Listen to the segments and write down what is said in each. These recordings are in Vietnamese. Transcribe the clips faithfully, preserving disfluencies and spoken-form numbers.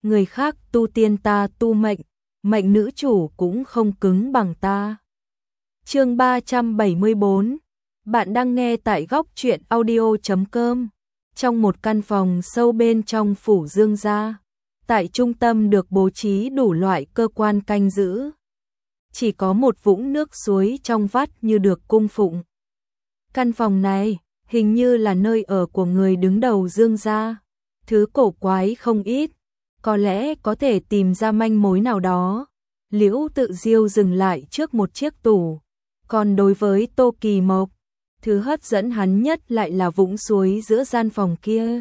người khác tu tiên ta tu mệnh, mệnh nữ chủ cũng không cứng bằng ta. Chương ba trăm bảy mươi bốn. Bạn đang nghe tại góc truyện audio chấm com. Trong một căn phòng sâu bên trong phủ Dương gia, tại trung tâm được bố trí đủ loại cơ quan canh giữ. Chỉ có một vũng nước suối trong vắt như được cung phụng. Căn phòng này hình như là nơi ở của người đứng đầu Dương gia. Thứ cổ quái không ít, có lẽ có thể tìm ra manh mối nào đó. Liễu Tự Diêu dừng lại trước một chiếc tủ. Còn đối với Tô Kỳ Mộc, thứ hấp dẫn hắn nhất lại là vũng suối giữa gian phòng kia.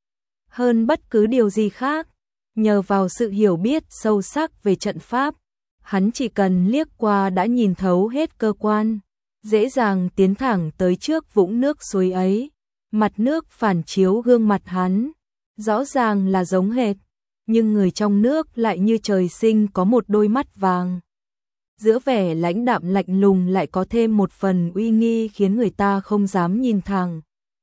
Hơn bất cứ điều gì khác, nhờ vào sự hiểu biết sâu sắc về trận pháp, hắn chỉ cần liếc qua đã nhìn thấu hết cơ quan, dễ dàng tiến thẳng tới trước vũng nước suối ấy. Mặt nước phản chiếu gương mặt hắn, rõ ràng là giống hệt, nhưng người trong nước lại như trời sinh có một đôi mắt vàng. Giữa vẻ lãnh đạm lạnh lùng lại có thêm một phần uy nghi khiến người ta không dám nhìn thẳng.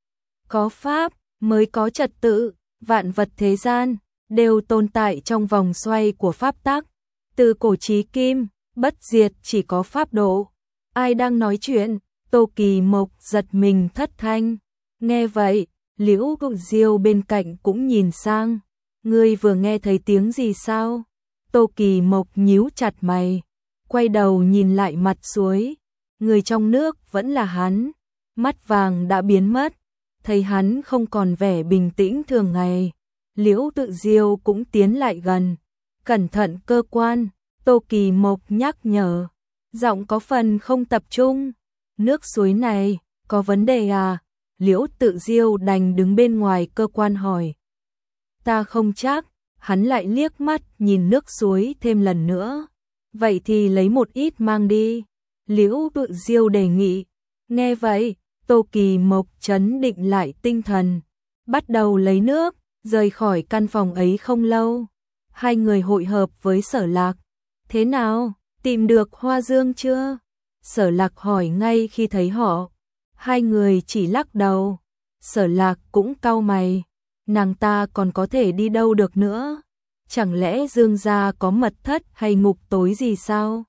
Có pháp mới có trật tự, vạn vật thế gian đều tồn tại trong vòng xoay của pháp tắc. Từ cổ chí kim, bất diệt chỉ có pháp độ. Ai đang nói chuyện? Tô Kỳ Mộc giật mình thất thanh. Nghe vậy, Liễu Tự Diêu bên cạnh cũng nhìn sang. Ngươi vừa nghe thấy tiếng gì sao? Tô Kỳ Mộc nhíu chặt mày, quay đầu nhìn lại mặt suối. Người trong nước vẫn là hắn, mắt vàng đã biến mất, thấy hắn không còn vẻ bình tĩnh thường ngày. Liễu Tự Diêu cũng tiến lại gần, cẩn thận cơ quan. Tô Kỳ Mộc nhắc nhở, giọng có phần không tập trung. Nước suối này có vấn đề à? Liễu Tự Diêu đành đứng bên ngoài cơ quan hỏi. Ta không chắc. Hắn lại liếc mắt nhìn nước suối thêm lần nữa. Vậy thì lấy một ít mang đi. Liễu Tự Diêu đề nghị. Nghe vậy, Tô Kỳ Mộc trấn định lại tinh thần, bắt đầu lấy nước. Rời khỏi căn phòng ấy không lâu, hai người hội hợp với Sở Lạc. Thế nào, tìm được Hoa Dương chưa? Sở Lạc hỏi ngay khi thấy họ. Hai người chỉ lắc đầu. Sở Lạc cũng cau mày. Nàng ta còn có thể đi đâu được nữa? Chẳng lẽ Dương gia có mật thất hay ngục tối gì sao?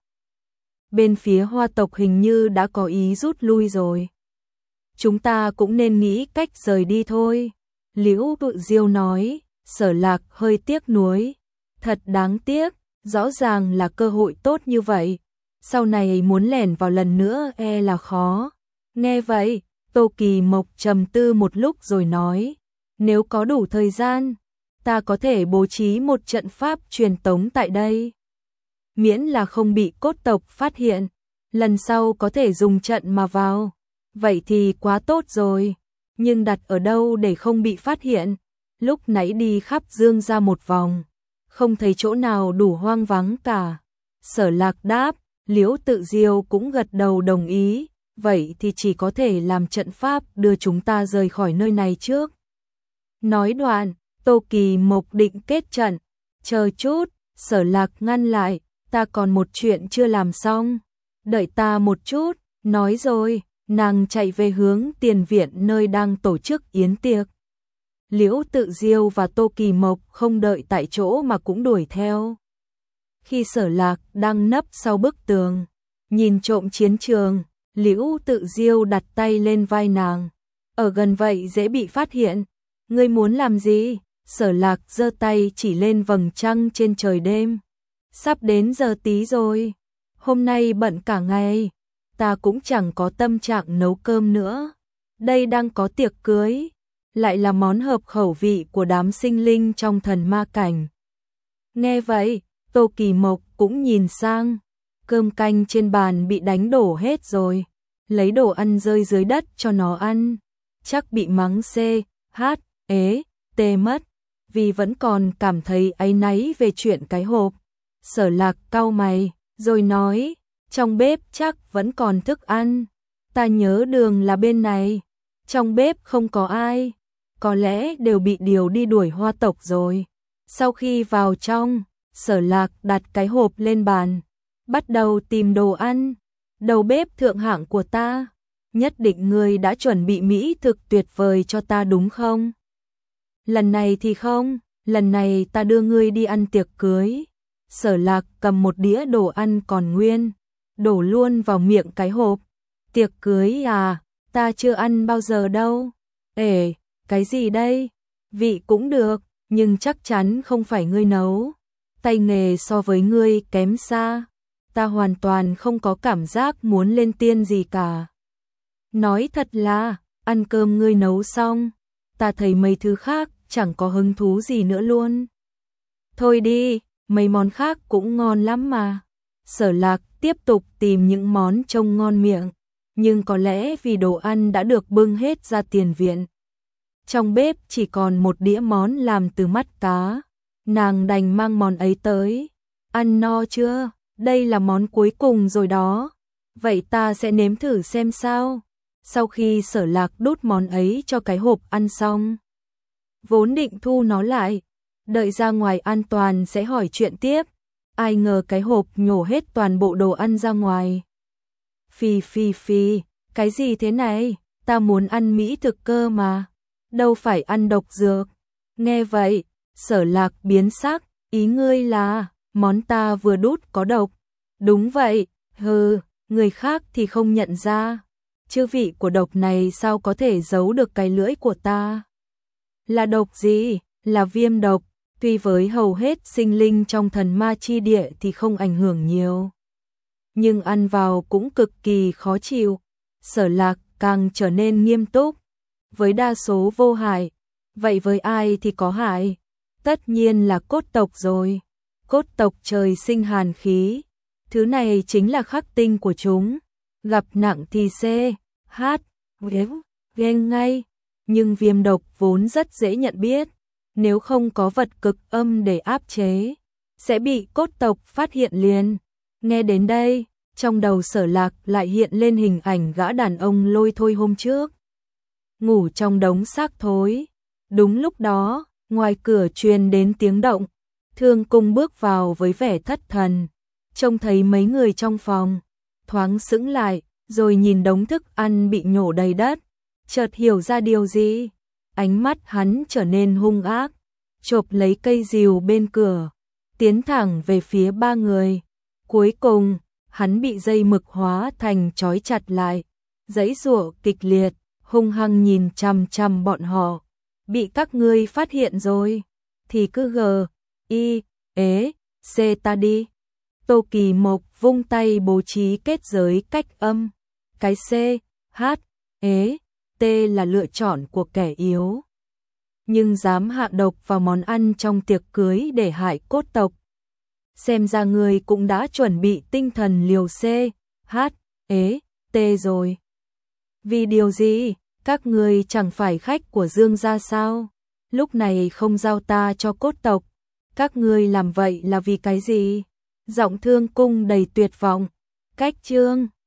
Bên phía Hoa tộc hình như đã có ý rút lui rồi. Chúng ta cũng nên nghĩ cách rời đi thôi. Liễu Tự Diêu nói. Sở Lạc hơi tiếc nuối. Thật đáng tiếc, rõ ràng là cơ hội tốt như vậy. Sau này muốn lẻn vào lần nữa e là khó. Nghe vậy, Tô Kỳ Mộc trầm tư một lúc rồi nói. Nếu có đủ thời gian, ta có thể bố trí một trận pháp truyền tống tại đây. Miễn là không bị cốt tộc phát hiện, lần sau có thể dùng trận mà vào. Vậy thì quá tốt rồi. Nhưng đặt ở đâu để không bị phát hiện? Lúc nãy đi khắp Dương gia một vòng, không thấy chỗ nào đủ hoang vắng cả. Sở Lạc đáp. Liễu Tự Diêu cũng gật đầu đồng ý. Vậy thì chỉ có thể làm trận pháp đưa chúng ta rời khỏi nơi này trước. Nói đoạn, Tô Kỳ Mộc định kết trận. Chờ chút, Sở Lạc ngăn lại. Ta còn một chuyện chưa làm xong. Đợi ta một chút. Nói rồi, nàng chạy về hướng tiền viện nơi đang tổ chức yến tiệc. Liễu Tự Diêu và Tô Kỳ Mộc không đợi tại chỗ mà cũng đuổi theo. Khi Sở Lạc đang nấp sau bức tường, nhìn trộm chiến trường, Liễu Tự Diêu đặt tay lên vai nàng. Ở gần vậy dễ bị phát hiện. Ngươi muốn làm gì? Sở Lạc giơ tay chỉ lên vầng trăng trên trời đêm. Sắp đến giờ tí rồi. Hôm nay bận cả ngày. Ta cũng chẳng có tâm trạng nấu cơm nữa. Đây đang có tiệc cưới, lại là món hợp khẩu vị của đám sinh linh trong thần ma cảnh. Nghe vậy, Tô Kỳ Mộc cũng nhìn sang. Cơm canh trên bàn bị đánh đổ hết rồi. Lấy đồ ăn rơi dưới đất cho nó ăn. Chắc bị mắng C, H, ế, tê mất. Vì vẫn còn cảm thấy áy náy về chuyện cái hộp. Sở Lạc cau mày, rồi nói. Trong bếp chắc vẫn còn thức ăn. Ta nhớ đường là bên này. Trong bếp không có ai. Có lẽ đều bị điều đi đuổi Hoa tộc rồi. Sau khi vào trong, Sở Lạc đặt cái hộp lên bàn, bắt đầu tìm đồ ăn. Đầu bếp thượng hạng của ta, nhất định ngươi đã chuẩn bị mỹ thực tuyệt vời cho ta đúng không? Lần này thì không, lần này ta đưa ngươi đi ăn tiệc cưới. Sở Lạc cầm một đĩa đồ ăn còn nguyên, đổ luôn vào miệng cái hộp. Tiệc cưới à, ta chưa ăn bao giờ đâu. Ể, cái gì đây? Vị cũng được, nhưng chắc chắn không phải ngươi nấu. Tay nghề so với ngươi kém xa. Ta hoàn toàn không có cảm giác muốn lên tiên gì cả. Nói thật là, ăn cơm ngươi nấu xong, ta thấy mấy thứ khác chẳng có hứng thú gì nữa luôn. Thôi đi, mấy món khác cũng ngon lắm mà. Sở Lạc tiếp tục tìm những món trông ngon miệng, nhưng có lẽ vì đồ ăn đã được bưng hết ra tiền viện. Trong bếp chỉ còn một đĩa món làm từ mắt cá, nàng đành mang món ấy tới. Ăn no chưa? Đây là món cuối cùng rồi đó. Vậy ta sẽ nếm thử xem sao. Sau khi Sở Lạc đút món ấy cho cái hộp ăn xong, vốn định thu nó lại, đợi ra ngoài an toàn sẽ hỏi chuyện tiếp. Ai ngờ cái hộp nhổ hết toàn bộ đồ ăn ra ngoài. Phì phì phì, cái gì thế này? Ta muốn ăn mỹ thực cơ mà, đâu phải ăn độc dược. Nghe vậy, Sở Lạc biến sắc, ý ngươi là món ta vừa đút có độc? Đúng vậy, hừ, người khác thì không nhận ra. Chứ vị của độc này sao có thể giấu được cái lưỡi của ta? Là độc gì? Là viêm độc. Tuy với hầu hết sinh linh trong thần ma chi địa thì không ảnh hưởng nhiều, nhưng ăn vào cũng cực kỳ khó chịu. Sở Lạc càng trở nên nghiêm túc. Với đa số vô hại, vậy với ai thì có hại? Tất nhiên là cốt tộc rồi. Cốt tộc trời sinh hàn khí, thứ này chính là khắc tinh của chúng. Gặp nặng thì C, H, ghen ngay. Nhưng viêm độc vốn rất dễ nhận biết. Nếu không có vật cực âm để áp chế, sẽ bị cốt tộc phát hiện liền. Nghe đến đây, trong đầu Sở Lạc lại hiện lên hình ảnh gã đàn ông lôi thôi hôm trước, ngủ trong đống xác thối. Đúng lúc đó, ngoài cửa truyền đến tiếng động. Thương Cung bước vào với vẻ thất thần, trông thấy mấy người trong phòng, thoáng sững lại, rồi nhìn đống thức ăn bị nhổ đầy đất, chợt hiểu ra điều gì. Ánh mắt hắn trở nên hung ác, chộp lấy cây rìu bên cửa, tiến thẳng về phía ba người. Cuối cùng, hắn bị dây mực hóa thành trói chặt lại, giãy giụa kịch liệt, hung hăng nhìn chằm chằm bọn họ. Bị các ngươi phát hiện rồi, thì cứ gờ, y, ế, c ta đi. Tô Kỳ Mộc vung tay bố trí kết giới cách âm. Cái c, h, ế, t là lựa chọn của kẻ yếu, nhưng dám hạ độc vào món ăn trong tiệc cưới để hại cốt tộc. Xem ra người cũng đã chuẩn bị tinh thần liều C, H, ế, T rồi. Vì điều gì? Các người chẳng phải khách của Dương gia sao? Lúc này không giao ta cho cốt tộc. Các người làm vậy là vì cái gì? Giọng Thương Cung đầy tuyệt vọng. Cách Trương